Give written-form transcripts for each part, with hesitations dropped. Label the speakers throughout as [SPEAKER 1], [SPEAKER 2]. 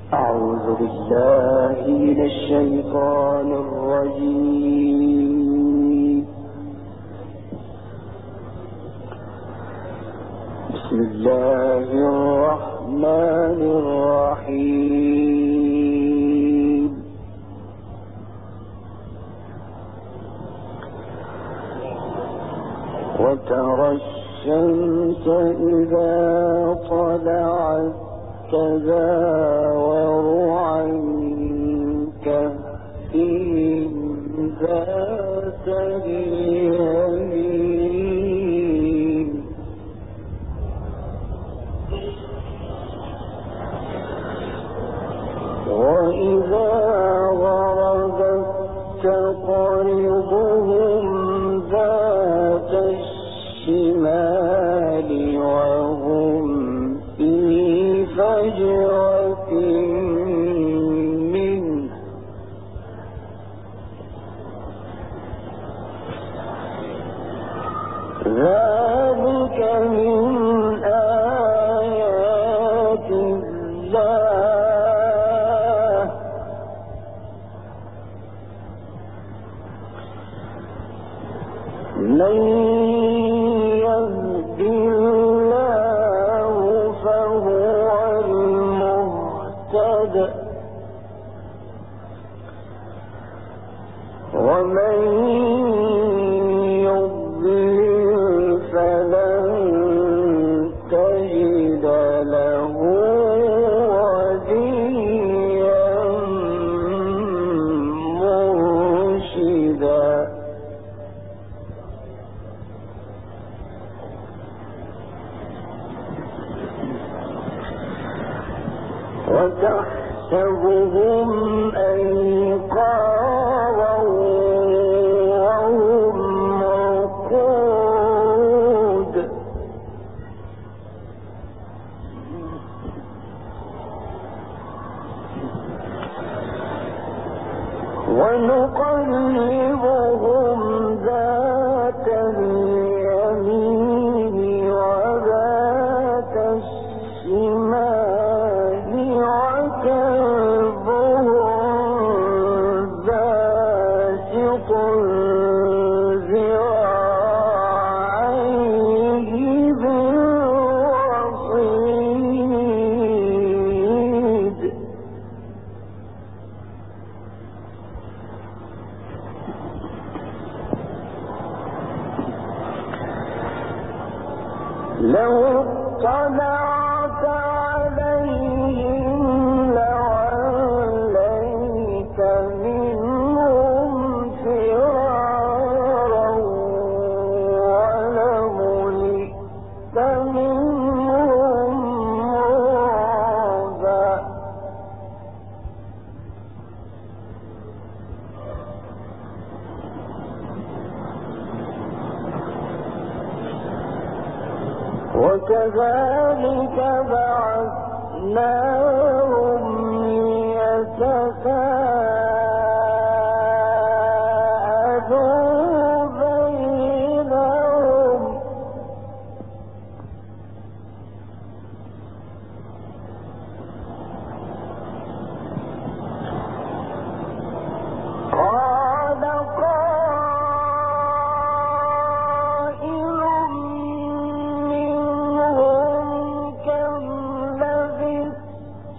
[SPEAKER 1] أعوذ بالله من الشيطان الرجيم. بسم الله الرحمن الرحيم. وترى الشمس إذا طلعت تزاور عن كهفهم ذات اليمين وإذا غربت تقرضهم ذات الشمال وهم في فجوة منه ذلك من آيات الله من يهد الله فهو المهتد ومن يضلل فلن تجد له وليا مرشدا. وتحسبهم أيقاظا وهم رقود ونقلبهم ذات اليمين وذات الشمال وكلبهم باسط ذراعيه بالوصيد لو اطلعت عليهم لوليت منهم فرارا ولملئت منهم رعبا. وكذلك بعثناهم ليتساءلوا بينهم قال قائل منهم كم لبثتم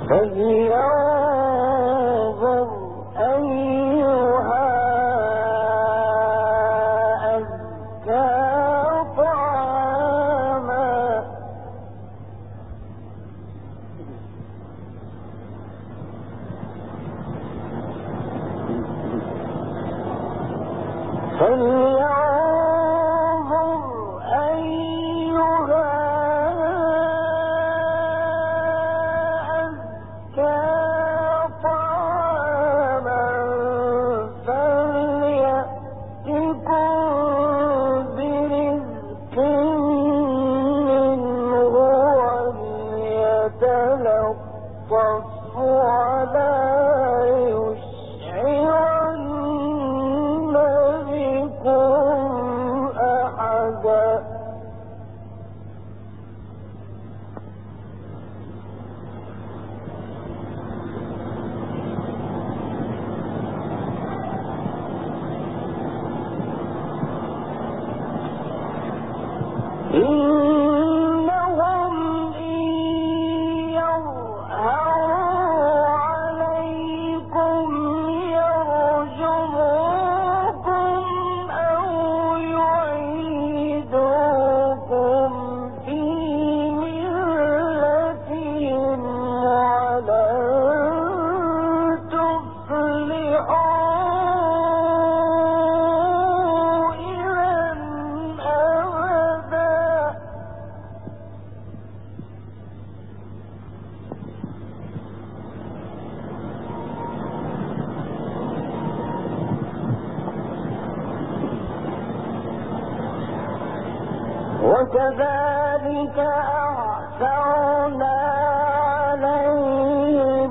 [SPEAKER 1] فلينظر أيها أزكى طعاما إنهم إن يظهروا عليكم يرجموكم أو يعيدوكم في ملتهم ولن تفلحوا وكذلك أعثرنا عليهم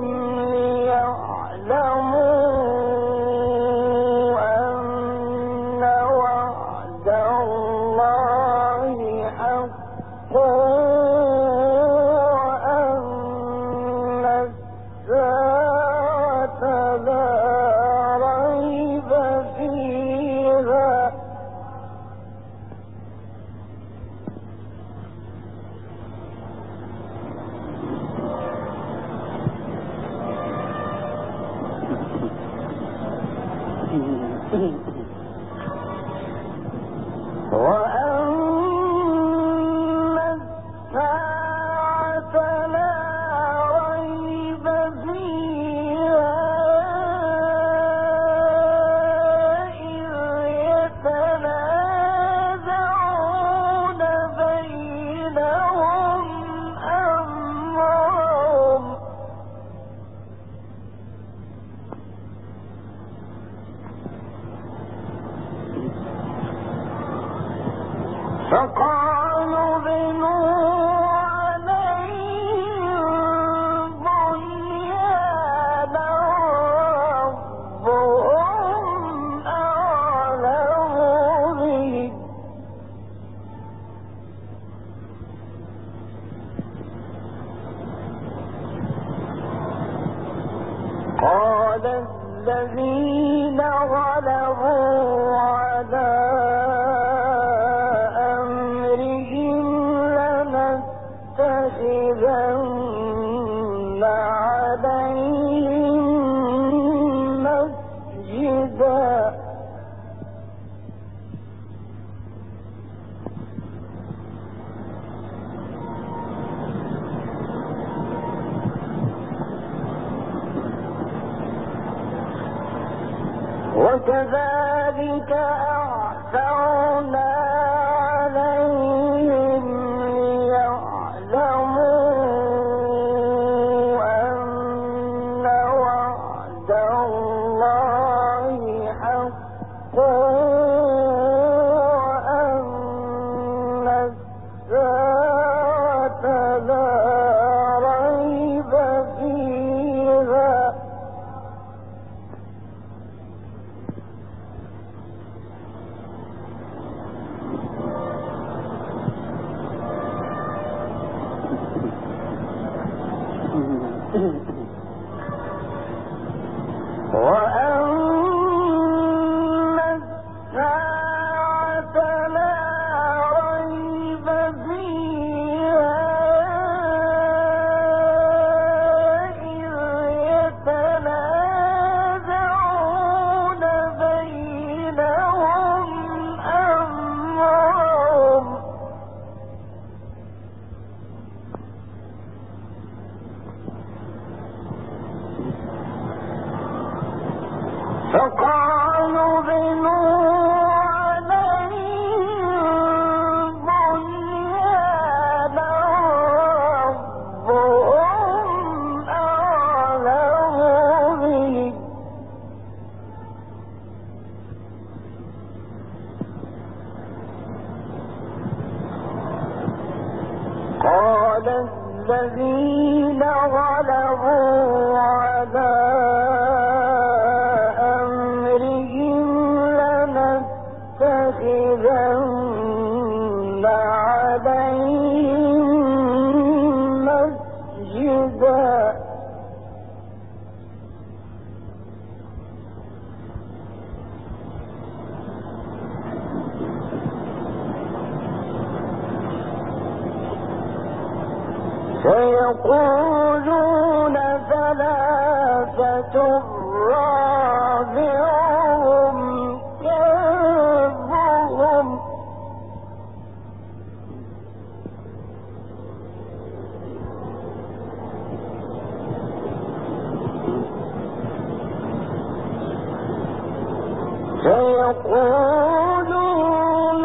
[SPEAKER 1] ليعلموا أن وعد الله حق وأن الساعة لا ريب فيها وأن الساعة لا ريب فيها إذ يتنازعون بينهم أمرهم فقالوا بنوا عليهم بنيانا ربهم أعلم بهم قال الذين غلبوا على لنتخذن عليهم مسجدا وكذلك أعثرنا عليهم ليعلموا أن وعد الله حق وأن الساعة لا ريب فيها وأن الساعة لا ريب فيها إذ الذين غلبوا على أمرهم لنتخذن عليهم مسجدا سيقولون ثلاثة رابعهم كلبهم سيقولون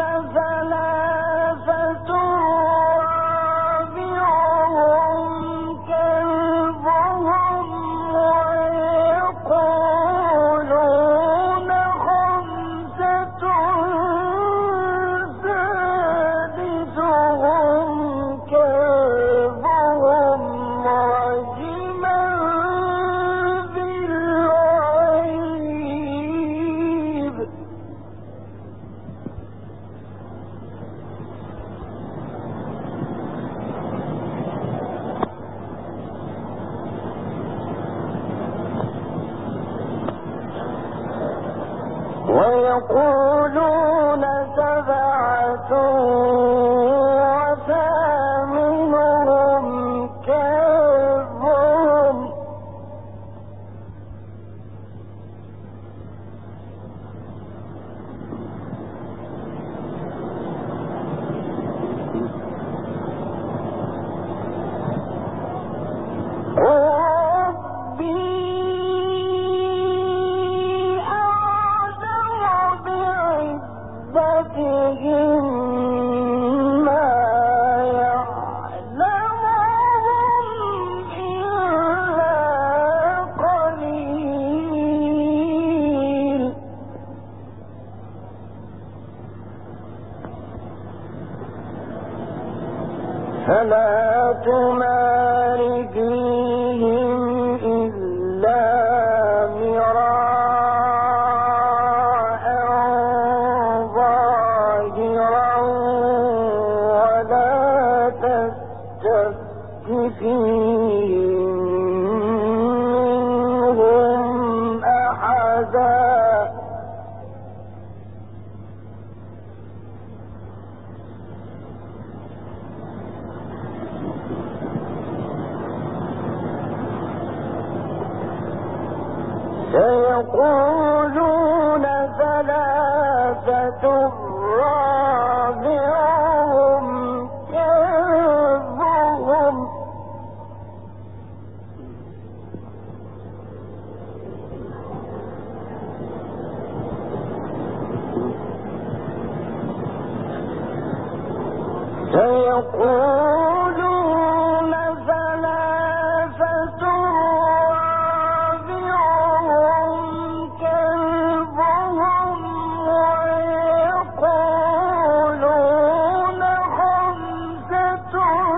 [SPEAKER 1] ثلاثة رابعهم كلبهم ويقولون خمسة سادسهم كلبهم رجما بالغيب ويقولون سبعة وثامنهم كلبهم بعدتهم ما يعلمهم إلا قليل فلا تمار فيهم إلا مراء ظاهرا ولا تستفت فيهم منهم أحدا سيقولون ثلاثة رابعهم كلبهم سيقولون ثلاثة رابعهم كلبهم ويقولون خمسة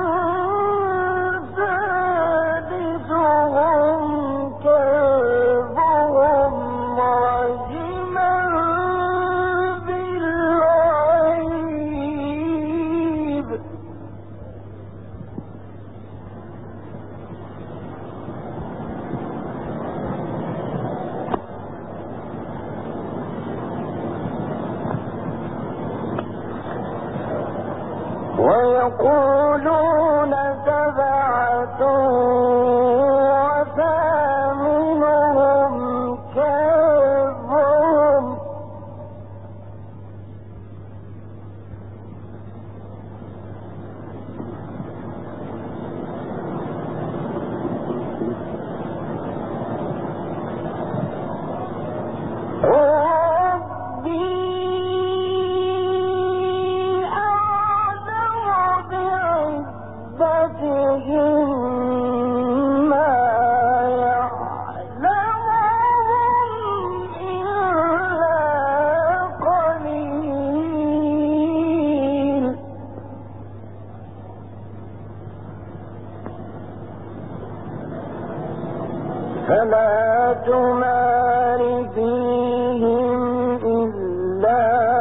[SPEAKER 1] سادسهم كلبهم رجما بالغيب ويقولون سبعة وثامنهم كلبهم بعدتهم ما تمار فيهم إلا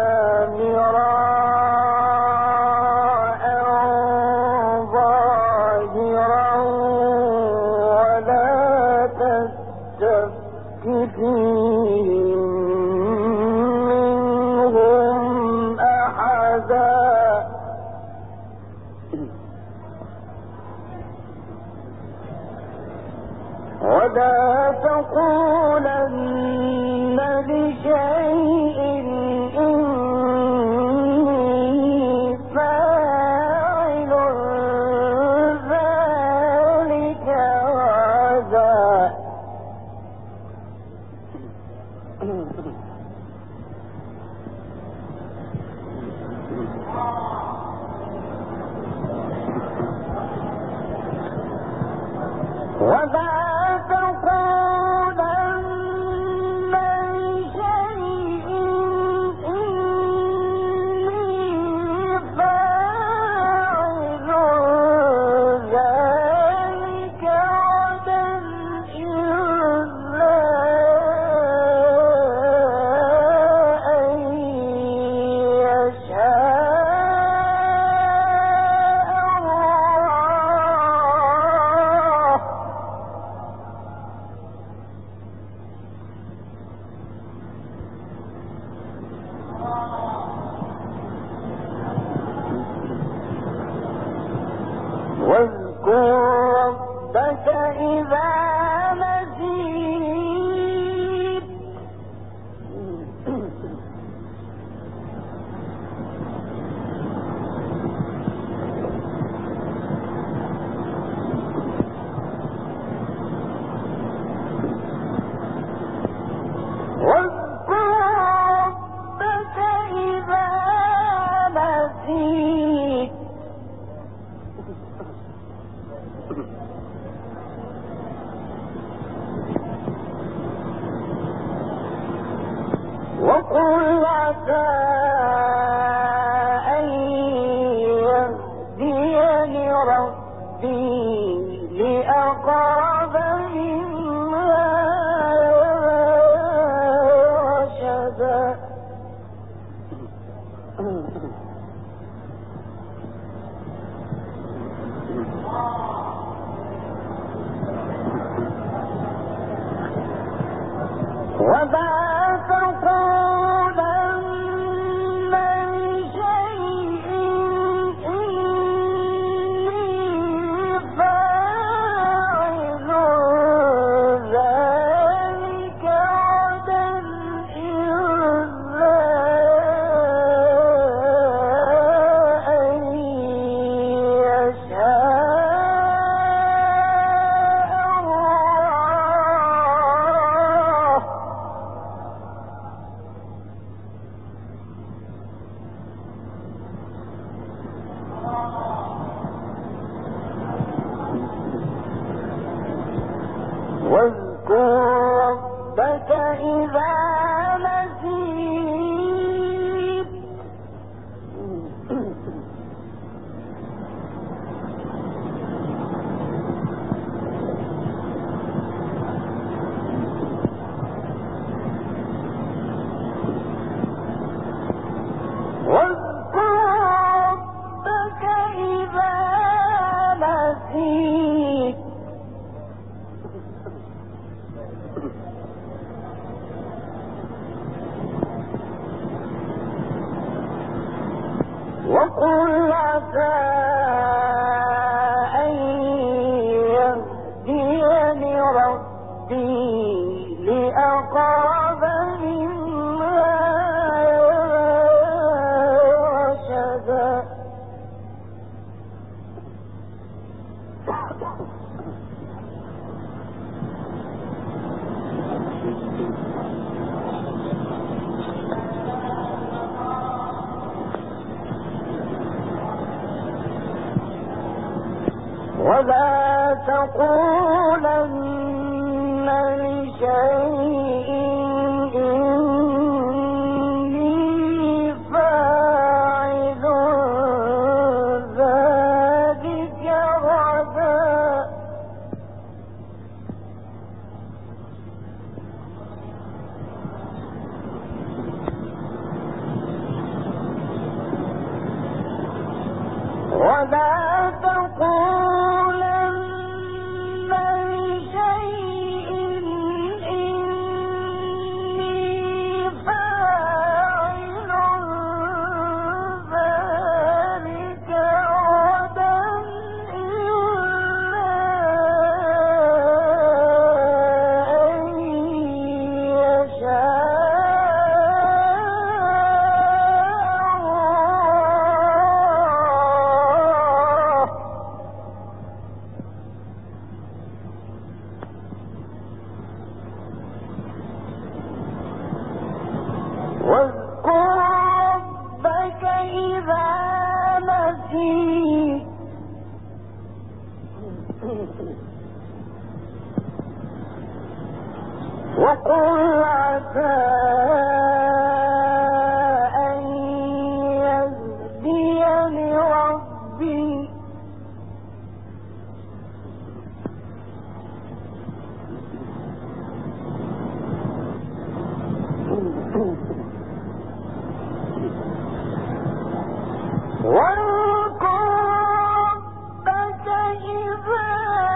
[SPEAKER 1] مراء ظاهرا ولا تستفت فيهم منهم أحدا ولا تقولن لشيء إني فاعل ذلك غدا ولا واذكر ربك إذا نسيت وقل عسى أن يهديني ربي لأقرب من هذا رشدا ولا تقولن لشيء إني فاعل ذلك غدا إلا أن يشاء الله واذكر ربك إذا نسيت واذكر ربك إذا نسيت وقل عسى أن يهديني ربي لأقرب من هذا رشدا ولا تقولن لشيء إني فاعل ذلك غدا أن يهديني ربي واذكر ربك إذا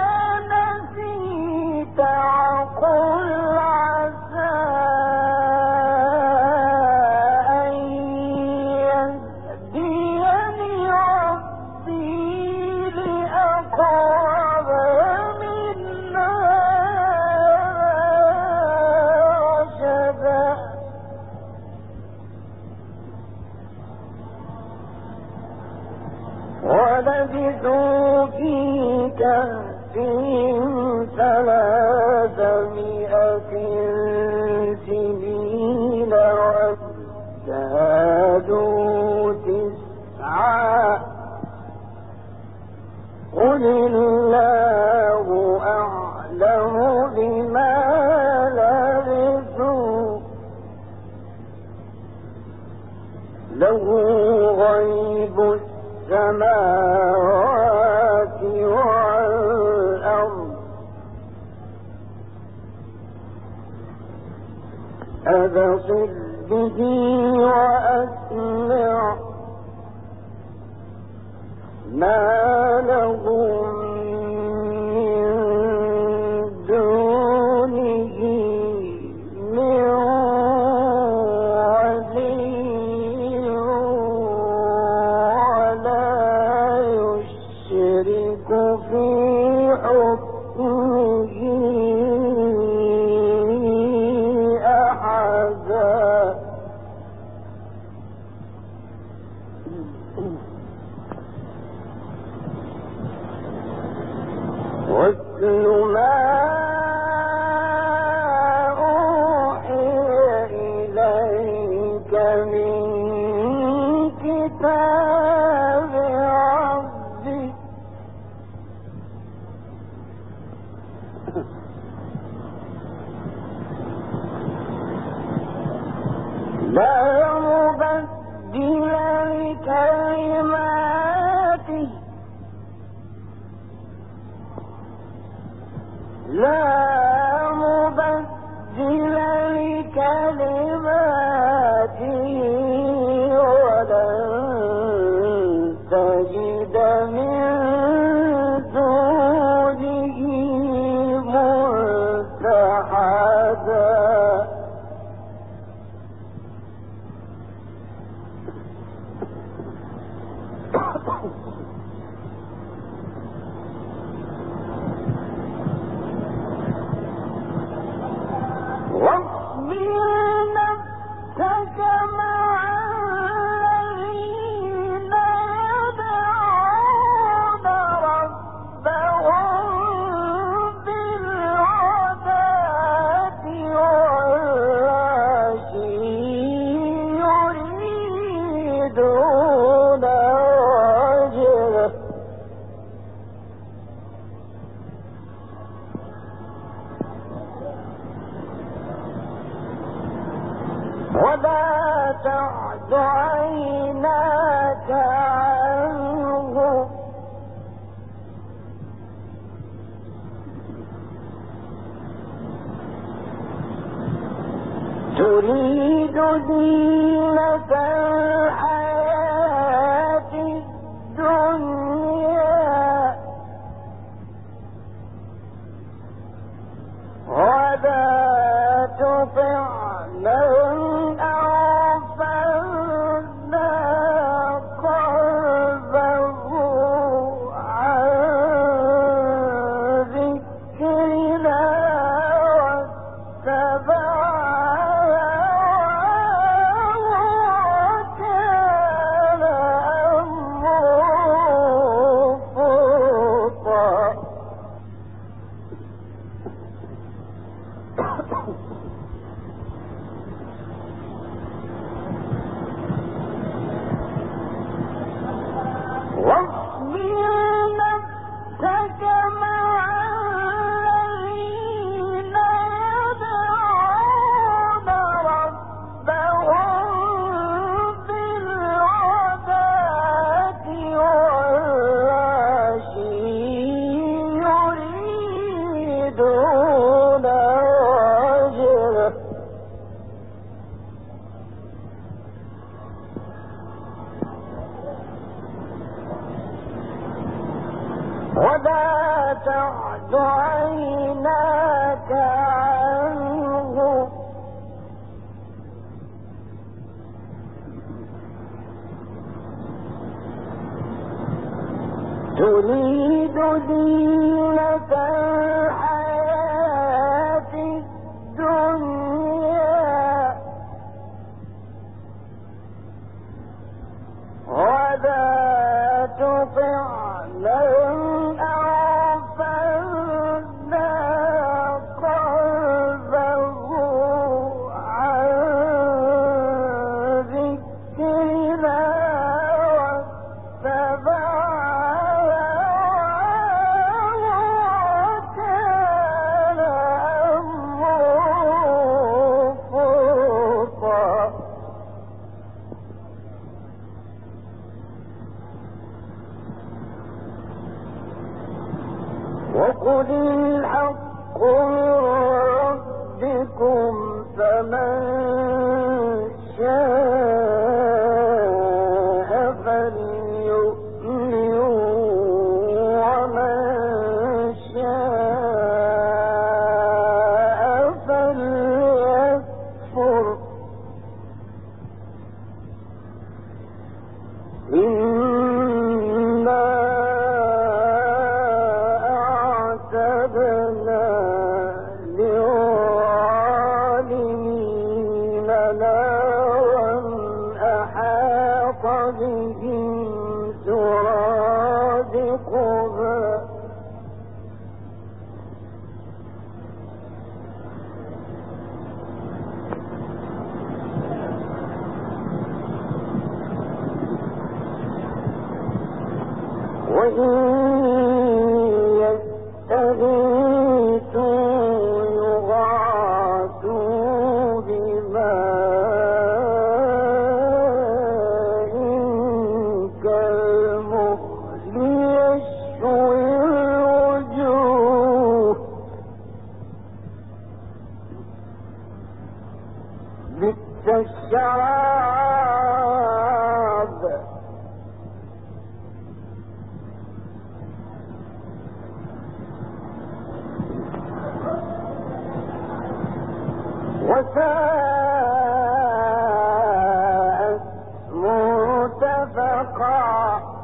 [SPEAKER 1] نسيت وقل عسى أن يهديني ربي لأقرب من رشدا ولبثوا في كهفهم 300 سنين وازدادوا 9 قل الله أعلم بما لبثوا له غيب السماوات والأرض أبصر به وأسمع ما لهم من دونه من ولي ولا يشرك في حكمه أحدا واتل ما أوحي إليك من كتاب ربك لا مبدل لكلماته لا مبدل لكلماته ولن تجد من دونه ملتحدا واصبر نفسك مع الذين يدعون ربهم بالغداة والعشي يريدون وجهه ولا تعد عيناك عنه تريد زينة الحياة الدنيا ولا تطع من أغفلنا قلبه عن ذكرنا واتبع تعد عيناك عنه تريد زينة الحياة الدنيا ولا تطع من أغفلنا قلبه عن ذكرنا واتبع وكان أمره فرطا وقل الحق من ربكم فمن شاء فليؤمن ومن شاء فليكفر وإن يستغيثوا يغاثوا بماء كالمهل يشوي الوجوه بئس الشراب وساءت مرتفقا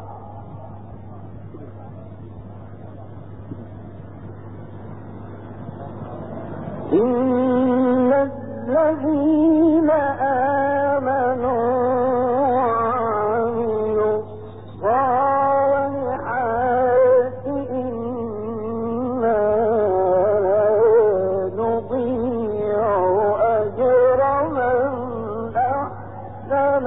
[SPEAKER 1] إن الذين آمنوا وعملوا الصالحات إنا نضيع أجر من أحسن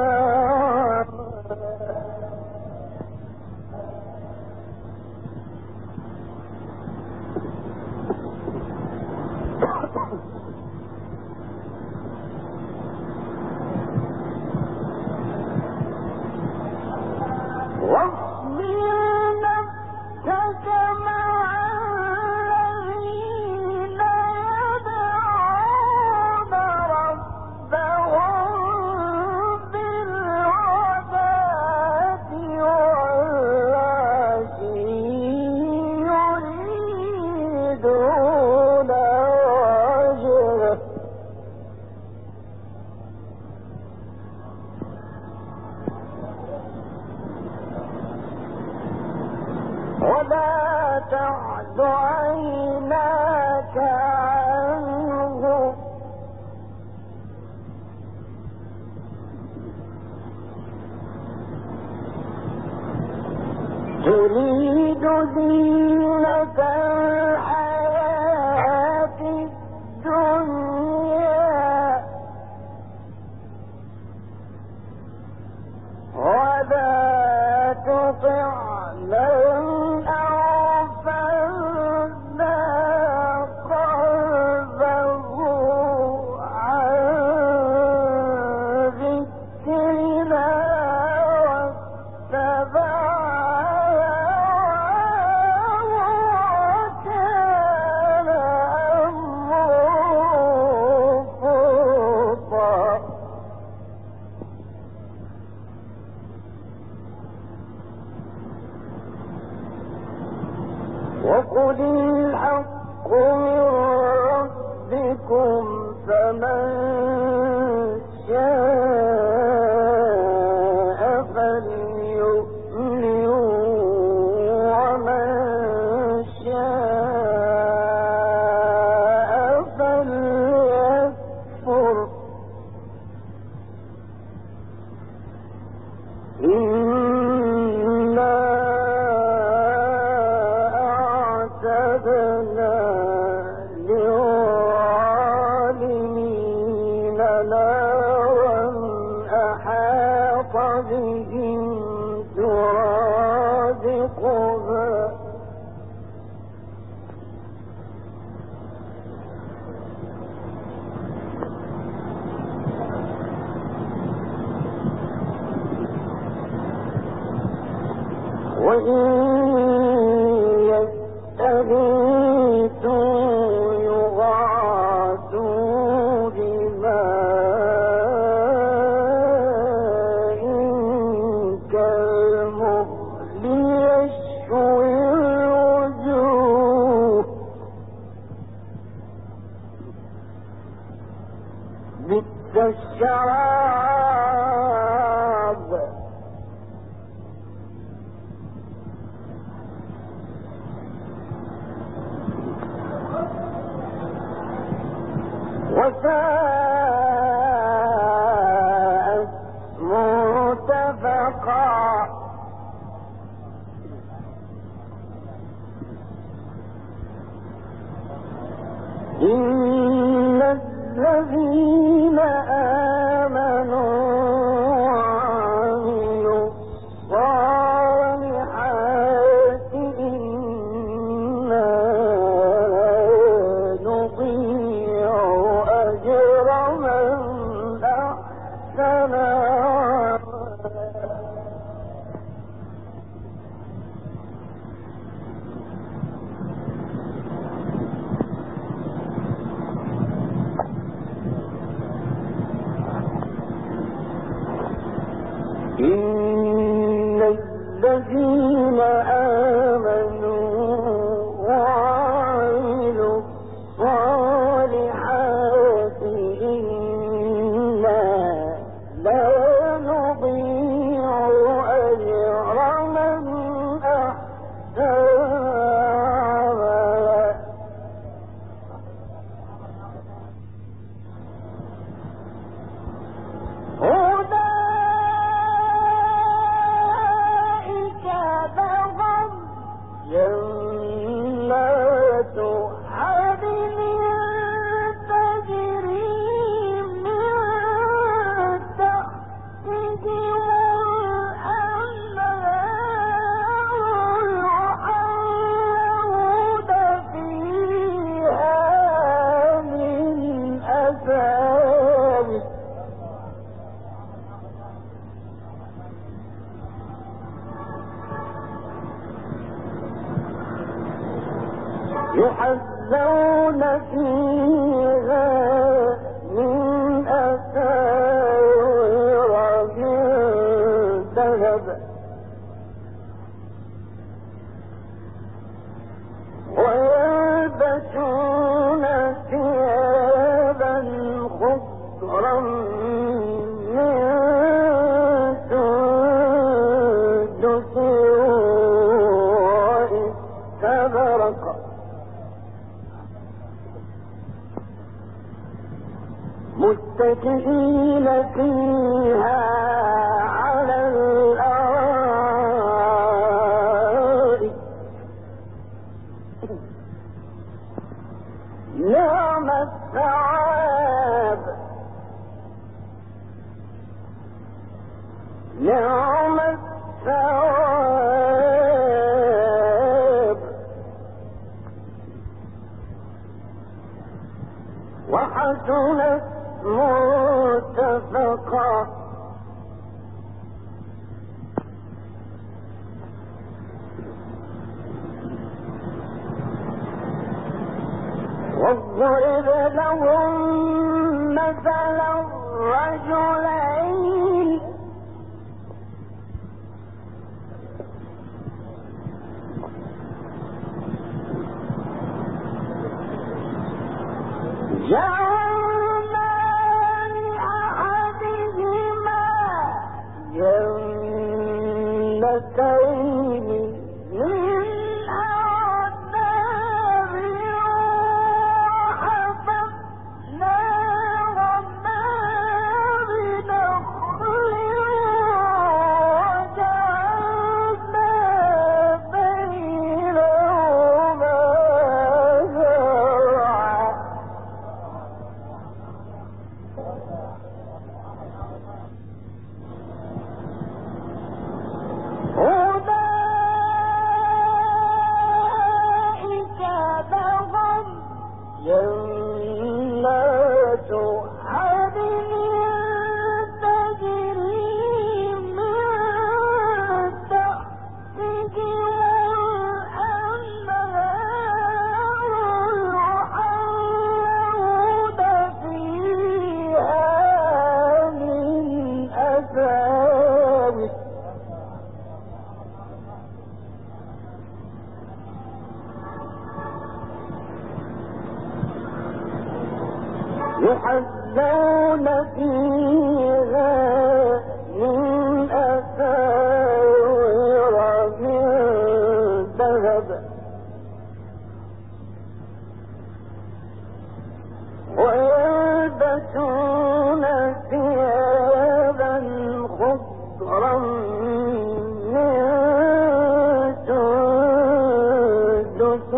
[SPEAKER 1] واصبر نفسك مع الذين يدعون ربهم بالغداة والعشي يريدون وجهه ولا تعد عيناك عنه تريد زينة الحياة الدنيا ولا تطع من أغفلنا قلبه عن ذكرنا واتبع وكان أمره فرطا وقل الحق من ربكم فمن شاء فليؤمن ومن شاء فليكفر إنا أعتدنا للظالمين نارا أحاط بهم سرادقها وإن يستغيثوا يغاثوا بماء كالمهل يشوي الوجوه بئس الشراب وساءت مرتفقا إن الذين آمنوا وعملوا الصالحات إنا نضيع أجر من أحسن إن الذين آمنوا وعملوا الصالحات إنا لا نضيع أجر من أحسن جنات عدن تجري من تحتهم الأنهار يحلون فيها من أساور يحلون فيها من أساور من ذهب ويلبسون ثيابا خضرا من سندس واستبرق متكئين فيها على الأرائك نعم الثواب نعم الثواب وحسنت مرتفقا واضرب لهم مثلا رجلين مساوي يحلون فيها من أساور من ذهب ويلبسون ثيابا خضرا من سندس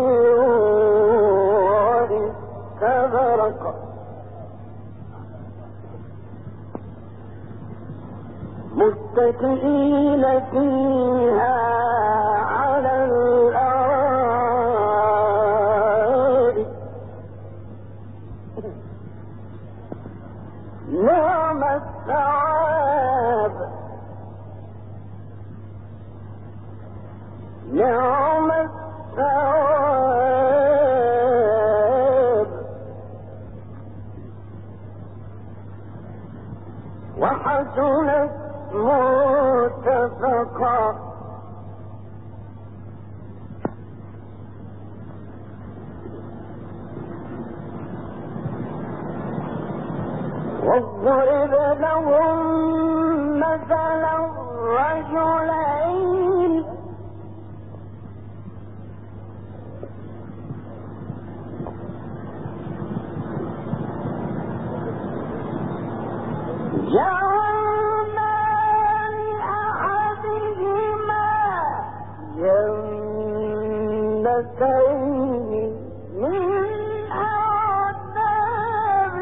[SPEAKER 1] واستبرق متكئين فيها على الأرائك نعم الثواب نعم الثواب وحسنت مرتفقا واضرب لهم مثلا رجلين جنتين من أعناب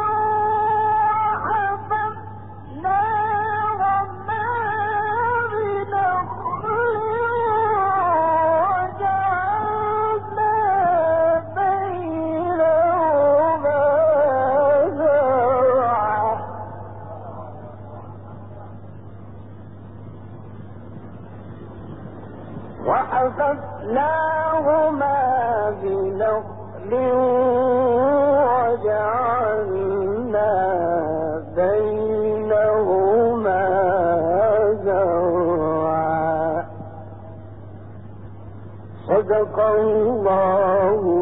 [SPEAKER 1] وحفظناهما بنخل وجعلنا بينهما زرعا وحفظناهما بنخل وجعلنا بينهما زرعا صدق الله